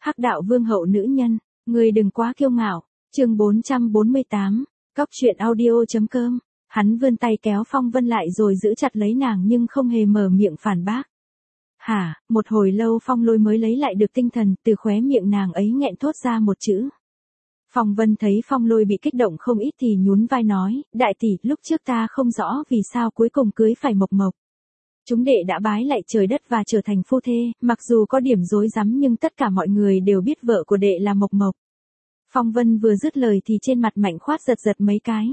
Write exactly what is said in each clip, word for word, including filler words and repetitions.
Hắc đạo vương hậu nữ nhân, người đừng quá kiêu ngạo. Chương bốn trăm bốn mươi tám, Cóc truyện audio.com. Hắn vươn tay kéo Phong Vân lại rồi giữ chặt lấy nàng nhưng không hề mở miệng phản bác. Hả? Một hồi lâu Phong Lôi mới lấy lại được tinh thần, từ khóe miệng nàng ấy nghẹn thốt ra một chữ. Phong Vân thấy Phong Lôi bị kích động không ít thì nhún vai nói, đại tỷ, lúc trước ta không rõ vì sao cuối cùng cưới phải Mộc Mộc. Chúng đệ đã bái lại trời đất và trở thành phu thê, mặc dù có điểm rối rắm nhưng tất cả mọi người đều biết vợ của đệ là Mộc Mộc. Phong Vân vừa dứt lời thì trên mặt Mạnh Khoát giật giật mấy cái.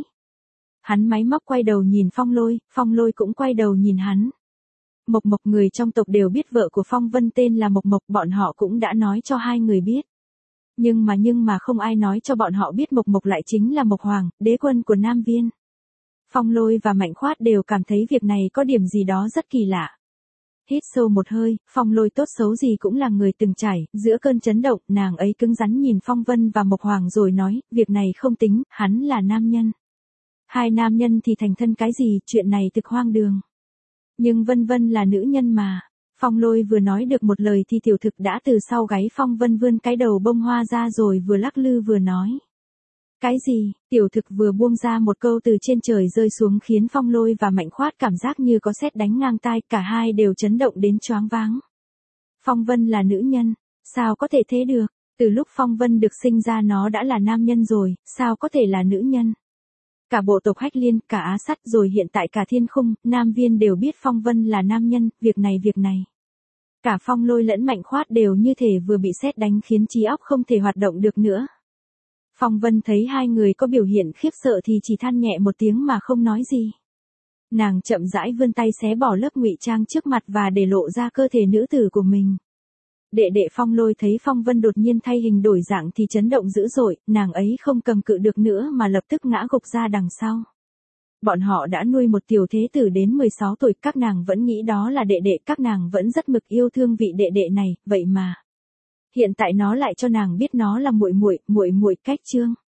Hắn máy móc quay đầu nhìn Phong Lôi, Phong Lôi cũng quay đầu nhìn hắn. Mộc Mộc người trong tộc đều biết vợ của Phong Vân tên là Mộc Mộc, bọn họ cũng đã nói cho hai người biết. Nhưng mà nhưng mà không ai nói cho bọn họ biết Mộc Mộc lại chính là Mộc Hoàng, đế quân của Nam Viên. Phong Lôi và Mạnh Khoát đều cảm thấy việc này có điểm gì đó rất kỳ lạ. Hít sâu một hơi, Phong Lôi tốt xấu gì cũng là người từng trải, giữa cơn chấn động, nàng ấy cứng rắn nhìn Phong Vân và Mộc Hoàng rồi nói, việc này không tính, hắn là nam nhân. Hai nam nhân thì thành thân cái gì, chuyện này thực hoang đường. Nhưng Vân Vân là nữ nhân mà. Phong Lôi vừa nói được một lời thì tiểu thực đã từ sau gáy Phong Vân vươn cái đầu bông hoa ra rồi vừa lắc lư vừa nói. Cái gì? Tiểu thực vừa buông ra một câu từ trên trời rơi xuống khiến Phong Lôi và Mạnh Khoát cảm giác như có sét đánh ngang tai, cả hai đều chấn động đến choáng váng. Phong Vân là nữ nhân, sao có thể thế được? Từ lúc Phong Vân được sinh ra nó đã là nam nhân rồi, sao có thể là nữ nhân? Cả bộ tộc Hách Liên, cả Á Sắt rồi hiện tại cả Thiên Khung, Nam Viên đều biết Phong Vân là nam nhân, việc này việc này. Cả Phong Lôi lẫn Mạnh Khoát đều như thể vừa bị sét đánh khiến trí óc không thể hoạt động được nữa. Phong Vân thấy hai người có biểu hiện khiếp sợ thì chỉ than nhẹ một tiếng mà không nói gì. Nàng chậm rãi vươn tay xé bỏ lớp ngụy trang trước mặt và để lộ ra cơ thể nữ tử của mình. Đệ đệ Phong Lôi thấy Phong Vân đột nhiên thay hình đổi dạng thì chấn động dữ dội, nàng ấy không cầm cự được nữa mà lập tức ngã gục ra đằng sau. Bọn họ đã nuôi một tiểu thế tử đến mười sáu tuổi, các nàng vẫn nghĩ đó là đệ đệ, các nàng vẫn rất mực yêu thương vị đệ đệ này, vậy mà hiện tại nó lại cho nàng biết nó là muội muội, muội muội cách chương.